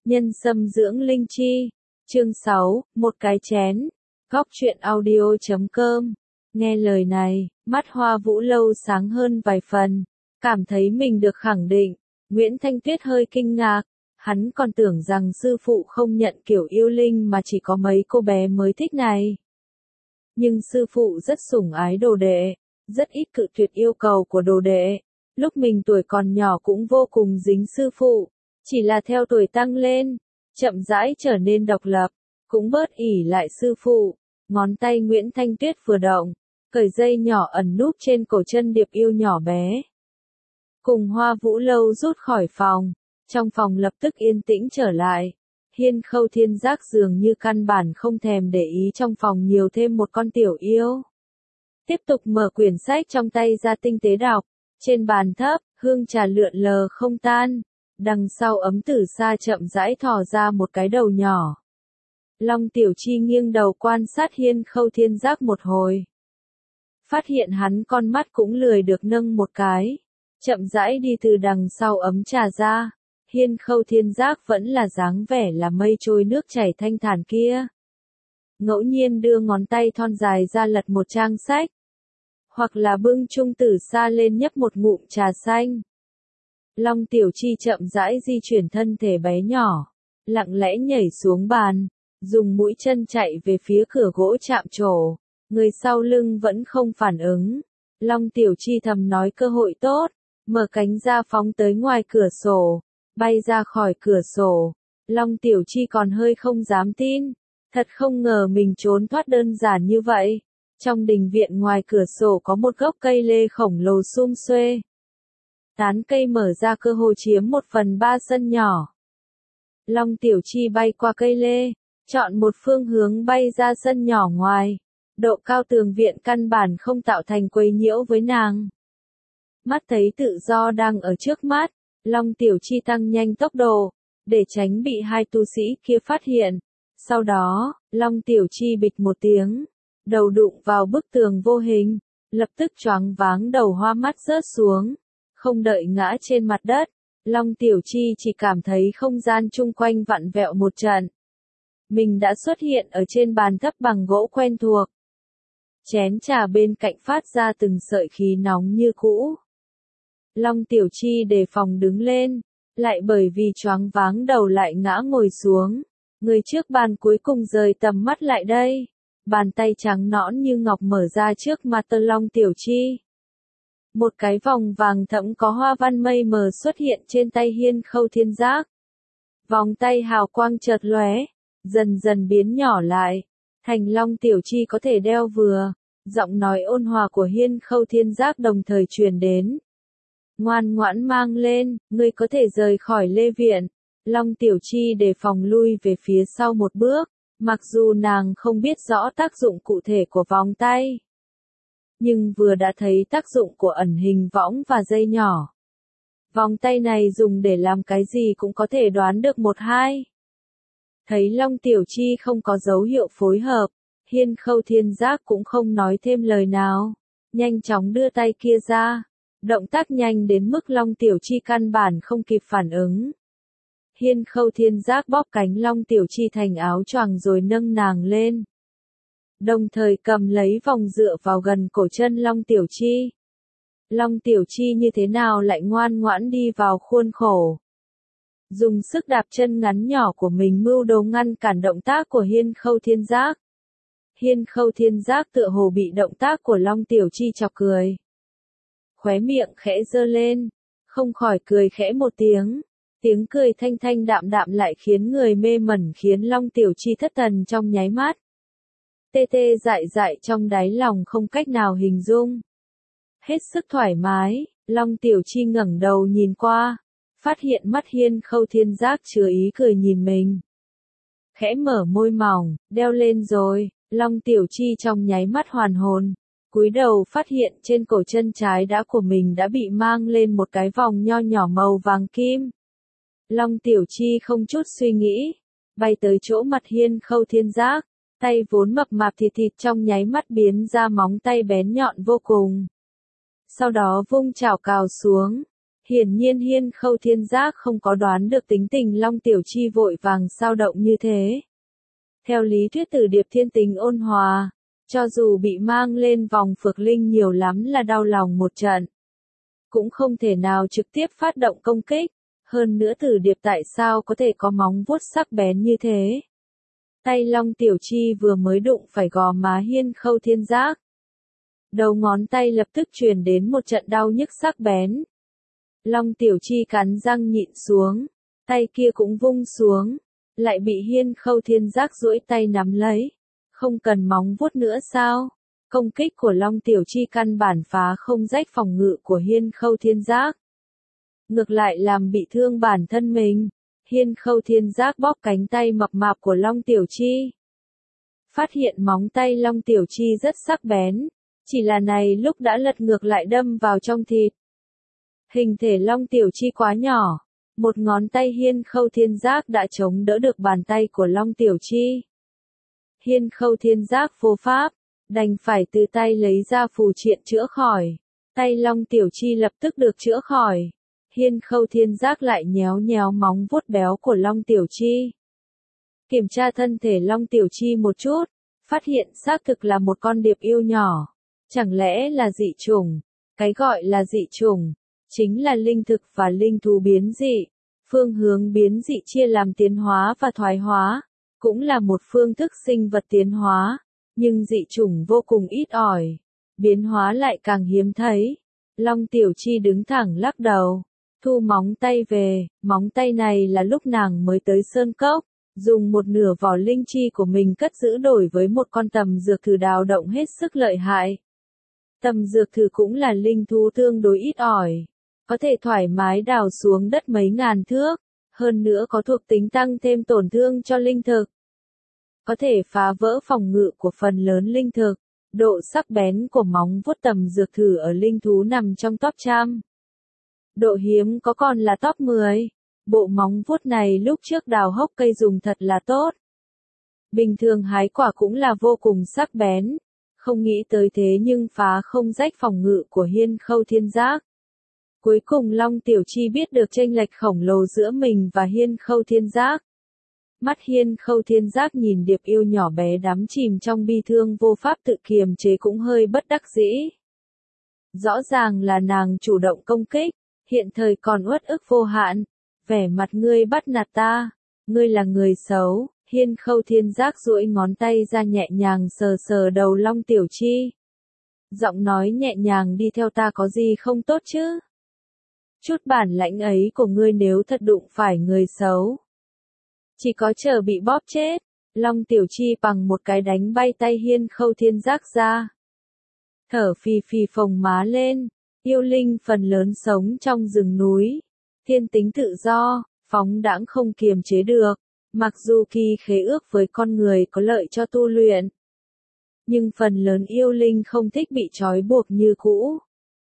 Nhân sâm dưỡng linh chi. Chương 6, một cái chén. Góc truyện audio.com. Nghe lời này, mắt Hoa Vũ Lâu sáng hơn vài phần, cảm thấy mình được khẳng định. Nguyễn Thanh Tuyết hơi kinh ngạc, hắn còn tưởng rằng sư phụ không nhận kiểu yêu linh mà chỉ có mấy cô bé mới thích này. Nhưng sư phụ rất sủng ái đồ đệ, rất ít cự tuyệt yêu cầu của đồ đệ. Lúc mình tuổi còn nhỏ cũng vô cùng dính sư phụ, chỉ là theo tuổi tăng lên, chậm rãi trở nên độc lập, cũng bớt ỷ lại sư phụ. Ngón tay Nguyễn Thanh Tuyết vừa động, cởi dây nhỏ ẩn núp trên cổ chân điệp yêu nhỏ bé. Cùng Hoa Vũ Lâu rút khỏi phòng, trong phòng lập tức yên tĩnh trở lại. Hiên Khâu Thiên Giác dường như căn bản không thèm để ý trong phòng nhiều thêm một con tiểu yêu. Tiếp tục mở quyển sách trong tay ra tinh tế đọc, trên bàn thấp, hương trà lượn lờ không tan, đằng sau ấm tử sa chậm rãi thò ra một cái đầu nhỏ. Long Tiểu Chi nghiêng đầu quan sát Hiên Khâu Thiên Giác một hồi. Phát hiện hắn con mắt cũng lười được nâng một cái, chậm rãi đi từ đằng sau ấm trà ra. Hiên Khâu Thiên Giác vẫn là dáng vẻ là mây trôi nước chảy thanh thản kia. Ngẫu nhiên đưa ngón tay thon dài ra lật một trang sách, hoặc là bưng chung tử sa lên nhấp một ngụm trà xanh. Long Tiểu Chi chậm rãi di chuyển thân thể bé nhỏ, lặng lẽ nhảy xuống bàn, dùng mũi chân chạy về phía cửa gỗ chạm trổ, người sau lưng vẫn không phản ứng. Long Tiểu Chi thầm nói cơ hội tốt, mở cánh ra phóng tới ngoài cửa sổ, bay ra khỏi cửa sổ. Long Tiểu Chi còn hơi không dám tin, thật không ngờ mình trốn thoát đơn giản như vậy. Trong đình viện ngoài cửa sổ có một gốc cây lê khổng lồ sum xuê. Tán cây mở ra cơ hồ chiếm 1/3 sân nhỏ. Long Tiểu Chi bay qua cây lê, chọn một phương hướng bay ra sân nhỏ ngoài. Độ cao tường viện căn bản không tạo thành quấy nhiễu với nàng. Mắt thấy tự do đang ở trước mắt, Long Tiểu Chi tăng nhanh tốc độ, để tránh bị hai tu sĩ kia phát hiện. Sau đó, Long Tiểu Chi bịch một tiếng, đầu đụng vào bức tường vô hình, lập tức choáng váng đầu hoa mắt rớt xuống. Không đợi ngã trên mặt đất, Long Tiểu Chi chỉ cảm thấy không gian chung quanh vặn vẹo một trận. Mình đã xuất hiện ở trên bàn thấp bằng gỗ quen thuộc. Chén trà bên cạnh phát ra từng sợi khí nóng như cũ. Long Tiểu Chi đề phòng đứng lên, lại bởi vì choáng váng đầu lại ngã ngồi xuống. Người trước bàn cuối cùng rời tầm mắt lại đây. Bàn tay trắng nõn như ngọc mở ra trước mặt Long Tiểu Chi. Một cái vòng vàng thẫm có hoa văn mây mờ xuất hiện trên tay Hiên Khâu Thiên Giác. Vòng tay hào quang chợt lóe, dần dần biến nhỏ lại, thành Long Tiểu Chi có thể đeo vừa. Giọng nói ôn hòa của Hiên Khâu Thiên Giác đồng thời truyền đến. Ngoan ngoãn mang lên, ngươi có thể rời khỏi lê viện. Long Tiểu Chi đề phòng lui về phía sau một bước, mặc dù nàng không biết rõ tác dụng cụ thể của vòng tay. Nhưng vừa đã thấy tác dụng của ẩn hình võng và dây nhỏ. Vòng tay này dùng để làm cái gì cũng có thể đoán được một hai. Thấy Long Tiểu Chi không có dấu hiệu phối hợp, Hiên Khâu Thiên Giác cũng không nói thêm lời nào, nhanh chóng đưa tay kia ra, động tác nhanh đến mức Long Tiểu Chi căn bản không kịp phản ứng. Hiên Khâu Thiên Giác bóp cánh Long Tiểu Chi thành áo choàng rồi nâng nàng lên. Đồng thời cầm lấy vòng dựa vào gần cổ chân Long Tiểu Chi. Long Tiểu Chi như thế nào lại ngoan ngoãn đi vào khuôn khổ. Dùng sức đạp chân ngắn nhỏ của mình mưu đồ ngăn cản động tác của Hiên Khâu Thiên Giác. Hiên Khâu Thiên Giác tựa hồ bị động tác của Long Tiểu Chi chọc cười. Khóe miệng khẽ giơ lên, không khỏi cười khẽ một tiếng. Tiếng cười thanh thanh đạm đạm lại khiến người mê mẩn, khiến Long Tiểu Chi thất thần trong nháy mắt. Tê tê dại dại trong đáy lòng không cách nào hình dung. Hết sức thoải mái, Long Tiểu Chi ngẩng đầu nhìn qua, phát hiện mắt Hiên Khâu Thiên Giác chứa ý cười nhìn mình. Khẽ mở môi mỏng, đeo lên rồi. Long Tiểu Chi trong nháy mắt hoàn hồn, cúi đầu phát hiện trên cổ chân trái của mình đã bị mang lên một cái vòng nho nhỏ màu vàng kim. Long Tiểu Chi không chút suy nghĩ, bay tới chỗ mặt Hiên Khâu Thiên Giác, tay vốn mập mạp thịt thịt trong nháy mắt biến ra móng tay bén nhọn vô cùng. Sau đó vung chảo cào xuống, Hiển nhiên Hiên Khâu Thiên Giác không có đoán được tính tình Long Tiểu Chi vội vàng sao động như thế. Theo lý thuyết Tử Điệp thiên tính ôn hòa, cho dù bị mang lên vòng phược linh nhiều lắm là đau lòng một trận, cũng không thể nào trực tiếp phát động công kích, hơn nữa Tử Điệp tại sao có thể có móng vuốt sắc bén như thế. Tay Long Tiểu Chi vừa mới đụng phải gò má Hiên Khâu Thiên Giác. Đầu ngón tay lập tức truyền đến một trận đau nhức sắc bén. Long Tiểu Chi cắn răng nhịn xuống, tay kia cũng vung xuống, lại bị Hiên Khâu Thiên Giác duỗi tay nắm lấy. Không cần móng vuốt nữa sao? Công kích của Long Tiểu Chi căn bản phá không rách phòng ngự của Hiên Khâu Thiên Giác. Ngược lại làm bị thương bản thân mình. Hiên Khâu Thiên Giác bóp cánh tay mập mạp của Long Tiểu Chi. Phát hiện móng tay Long Tiểu Chi rất sắc bén, chỉ là này lúc đã lật ngược lại đâm vào trong thịt. Hình thể Long Tiểu Chi quá nhỏ, một ngón tay Hiên Khâu Thiên Giác đã chống đỡ được bàn tay của Long Tiểu Chi. Hiên Khâu Thiên Giác vô pháp, đành phải từ tay lấy ra phù triện chữa khỏi. Tay Long Tiểu Chi lập tức được chữa khỏi. Hiên Khâu Thiên Giác lại nhéo nhéo móng vuốt béo của Long Tiểu Chi. Kiểm tra thân thể Long Tiểu Chi một chút, phát hiện xác thực là một con điệp yêu nhỏ. Chẳng lẽ là dị chủng? Cái gọi là dị chủng, chính là linh thực và linh thú biến dị. Phương hướng biến dị chia làm tiến hóa và thoái hóa, cũng là một phương thức sinh vật tiến hóa, nhưng dị chủng vô cùng ít ỏi, biến hóa lại càng hiếm thấy. Long Tiểu Chi đứng thẳng lắc đầu, thu móng tay về, móng tay này là lúc nàng mới tới Sơn Cốc, dùng một nửa vỏ linh chi của mình cất giữ đổi với một con tầm dược thử đào động hết sức lợi hại. Tầm dược thử cũng là linh thú tương đối ít ỏi, có thể thoải mái đào xuống đất mấy ngàn thước, hơn nữa có thuộc tính tăng thêm tổn thương cho linh thực. Có thể phá vỡ phòng ngự của phần lớn linh thực, độ sắc bén của móng vuốt tầm dược thử ở linh thú nằm trong top 100. Độ hiếm có còn là top 10. Bộ móng vuốt này lúc trước đào hốc cây dùng thật là tốt. Bình thường hái quả cũng là vô cùng sắc bén, không nghĩ tới thế nhưng phá không rách phòng ngự của Hiên Khâu Thiên Giác. Cuối cùng Long Tiểu Chi biết được chênh lệch khổng lồ giữa mình và Hiên Khâu Thiên Giác. Mắt Hiên Khâu Thiên Giác nhìn điệp yêu nhỏ bé đắm chìm trong bi thương vô pháp tự kiềm chế cũng hơi bất đắc dĩ. Rõ ràng là nàng chủ động công kích, hiện thời còn uất ức vô hạn. Vẻ mặt ngươi bắt nạt ta, ngươi là người xấu. Hiên Khâu Thiên Giác duỗi ngón tay ra nhẹ nhàng sờ sờ đầu Long Tiểu Chi. Giọng nói nhẹ nhàng, đi theo ta có gì không tốt chứ? Chút bản lãnh ấy của ngươi nếu thật đụng phải người xấu, chỉ có chờ bị bóp chết. Long Tiểu Chi bằng một cái đánh bay tay Hiên Khâu Thiên Giác ra. Thở phì phì phồng má lên, yêu linh phần lớn sống trong rừng núi. Thiên tính tự do, phóng đãng không kiềm chế được. Mặc dù kỳ khế ước với con người có lợi cho tu luyện, nhưng phần lớn yêu linh không thích bị trói buộc như cũ.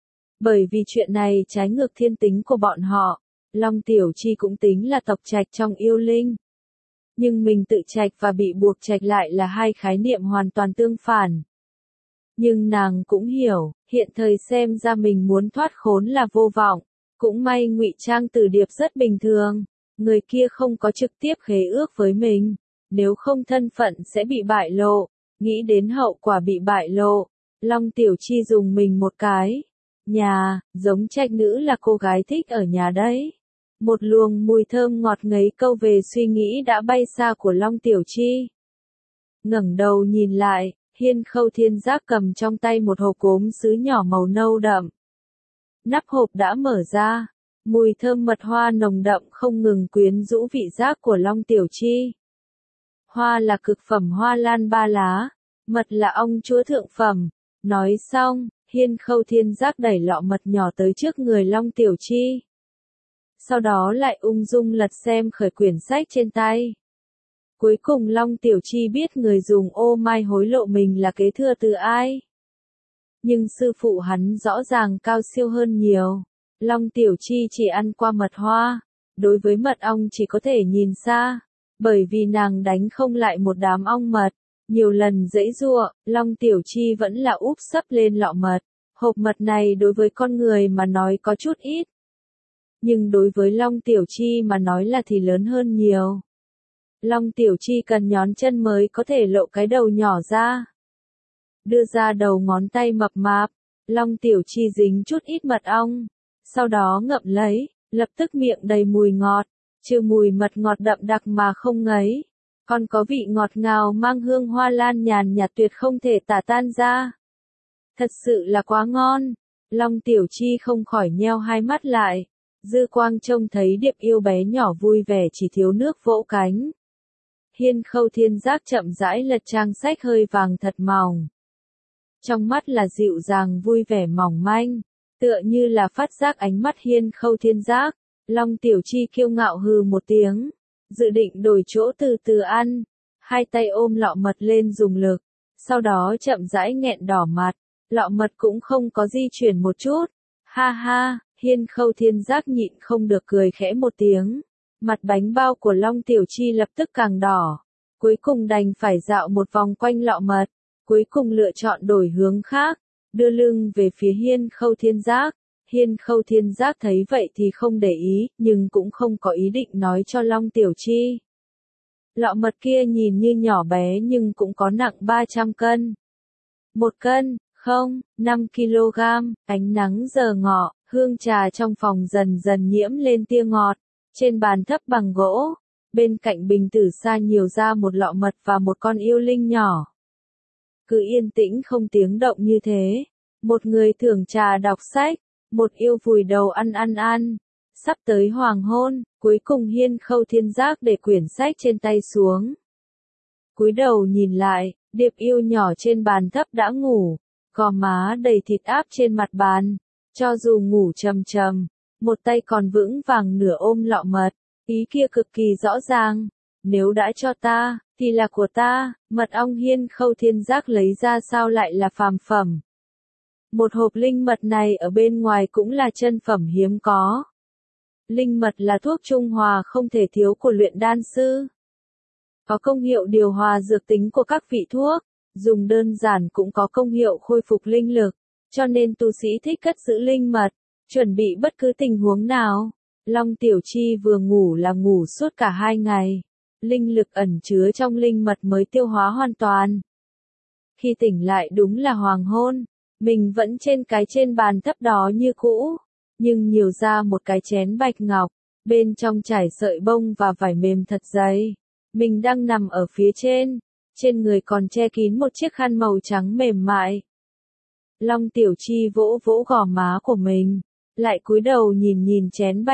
Bởi vì chuyện này trái ngược thiên tính của bọn họ, Long Tiểu Chi cũng tính là tộc trạch trong yêu linh. Nhưng mình tự trạch và bị buộc trạch lại là hai khái niệm hoàn toàn tương phản. Nhưng nàng cũng hiểu, hiện thời xem ra mình muốn thoát khốn là vô vọng. Cũng may ngụy trang Tử Điệp rất bình thường. Người kia không có trực tiếp khế ước với mình, nếu không thân phận sẽ bị bại lộ. Nghĩ đến hậu quả bị bại lộ, Long Tiểu Chi dùng mình một cái. Nhà, giống trạch nữ là cô gái thích ở nhà đấy. Một luồng mùi thơm ngọt ngấy câu về suy nghĩ đã bay xa của Long Tiểu Chi. Ngẩng đầu nhìn lại, Hiên Khâu Thiên Giác cầm trong tay một hộp cốm sứ nhỏ màu nâu đậm. Nắp hộp đã mở ra. Mùi thơm mật hoa nồng đậm không ngừng quyến rũ vị giác của Long Tiểu Chi. Hoa là cực phẩm hoa lan 3 lá, mật là ong chúa thượng phẩm. Nói xong, Hiên Khâu Thiên Giác đẩy lọ mật nhỏ tới trước người Long Tiểu Chi. Sau đó lại ung dung lật xem khởi quyển sách trên tay. Cuối cùng Long Tiểu Chi biết người dùng ô mai hối lộ mình là kế thừa từ ai. Nhưng sư phụ hắn rõ ràng cao siêu hơn nhiều. Long Tiểu Chi chỉ ăn qua mật hoa, đối với mật ong chỉ có thể nhìn xa, bởi vì nàng đánh không lại một đám ong mật, nhiều lần giãy giụa, Long Tiểu Chi vẫn là úp sấp lên lọ mật. Hộp mật này đối với con người mà nói có chút ít. nhưng đối với Long Tiểu Chi mà nói là thì lớn hơn nhiều. Long Tiểu Chi cần nhón chân mới có thể lộ cái đầu nhỏ ra. Đưa ra đầu ngón tay mập mạp, Long Tiểu Chi dính chút ít mật ong, sau đó ngậm lấy, lập tức miệng đầy mùi ngọt, trừ mùi mật ngọt đậm đặc mà không ngấy, còn có vị ngọt ngào mang hương hoa lan nhàn nhạt tuyệt không thể tả tan ra. Thật sự là quá ngon, Long Tiểu Chi không khỏi nheo hai mắt lại, dư quang trông thấy điệp yêu bé nhỏ vui vẻ chỉ thiếu nước vỗ cánh. Hiên Khâu Thiên Giác chậm rãi lật trang sách hơi vàng thật mỏng. Trong mắt là dịu dàng vui vẻ mỏng manh, tựa như là phát giác ánh mắt Hiên Khâu Thiên Giác. Long Tiểu Chi kiêu ngạo hừ một tiếng, dự định đổi chỗ từ từ ăn, hai tay ôm lọ mật lên dùng lực, sau đó chậm rãi nghẹn đỏ mặt, lọ mật cũng không có di chuyển một chút. Ha ha, Hiên Khâu Thiên Giác nhịn không được cười khẽ một tiếng. Mặt bánh bao của Long Tiểu Chi lập tức càng đỏ, cuối cùng đành phải dạo một vòng quanh lọ mật, cuối cùng lựa chọn đổi hướng khác, đưa lưng về phía Hiên Khâu Thiên Giác. Hiên Khâu Thiên Giác thấy vậy thì không để ý, nhưng cũng không có ý định nói cho Long Tiểu Chi. Lọ mật kia nhìn như nhỏ bé nhưng cũng có nặng 300 cân. 1 cân, không, 5 kg, ánh nắng giờ ngọ, hương trà trong phòng dần dần nhiễm lên tia ngọt. Trên bàn thấp bằng gỗ, bên cạnh bình tử sa nhiều ra một lọ mật và một con yêu linh nhỏ. Cứ yên tĩnh không tiếng động như thế, một người thưởng trà đọc sách, một yêu vùi đầu ăn. Sắp tới hoàng hôn, cuối cùng Hiên Khâu Thiên Giác để quyển sách trên tay xuống. Cúi đầu nhìn lại, điệp yêu nhỏ trên bàn thấp đã ngủ, gò má đầy thịt áp trên mặt bàn, cho dù ngủ trầm, một tay còn vững vàng nửa ôm lọ mật, ý kia cực kỳ rõ ràng, nếu đã cho ta, thì là của ta. Mật ong Hiên Khâu Thiên Giác lấy ra sao lại là phàm phẩm. Một hộp linh mật này ở bên ngoài cũng là chân phẩm hiếm có. Linh mật là thuốc trung hòa không thể thiếu của luyện đan sư. Có công hiệu điều hòa dược tính của các vị thuốc, dùng đơn giản cũng có công hiệu khôi phục linh lực, cho nên tu sĩ thích cất giữ linh mật, chuẩn bị bất cứ tình huống nào. Long Tiểu Chi vừa ngủ là ngủ suốt cả 2 ngày, linh lực ẩn chứa trong linh mật mới tiêu hóa hoàn toàn. Khi tỉnh lại đúng là hoàng hôn, mình vẫn trên bàn thấp đó như cũ, nhưng nhiều ra một cái chén bạch ngọc, bên trong trải sợi bông và vải mềm thật dày. Mình đang nằm ở phía trên người còn che kín một chiếc khăn màu trắng mềm mại. Long Tiểu Chi vỗ vỗ gò má của mình, lại cúi đầu nhìn chén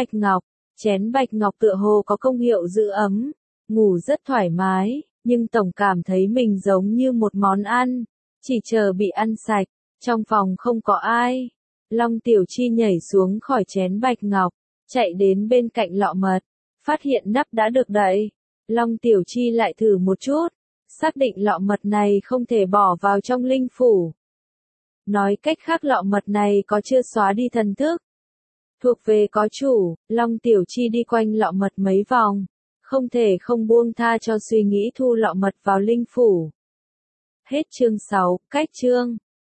bạch ngọc tựa hồ có công hiệu giữ ấm, ngủ rất thoải mái, nhưng tổng cảm thấy mình giống như một món ăn, chỉ chờ bị ăn sạch, trong phòng không có ai. Long Tiểu Chi nhảy xuống khỏi chén bạch ngọc, chạy đến bên cạnh lọ mật, phát hiện nắp đã được đậy. Long Tiểu Chi lại thử một chút, xác định lọ mật này không thể bỏ vào trong linh phủ. Nói cách khác lọ mật này có chưa xóa đi thần thức. Thuộc về có chủ, Long Tiểu Chi đi quanh lọ mật mấy vòng, không thể không buông tha cho suy nghĩ thu lọ mật vào linh phủ. Hết chương 6, cách chương.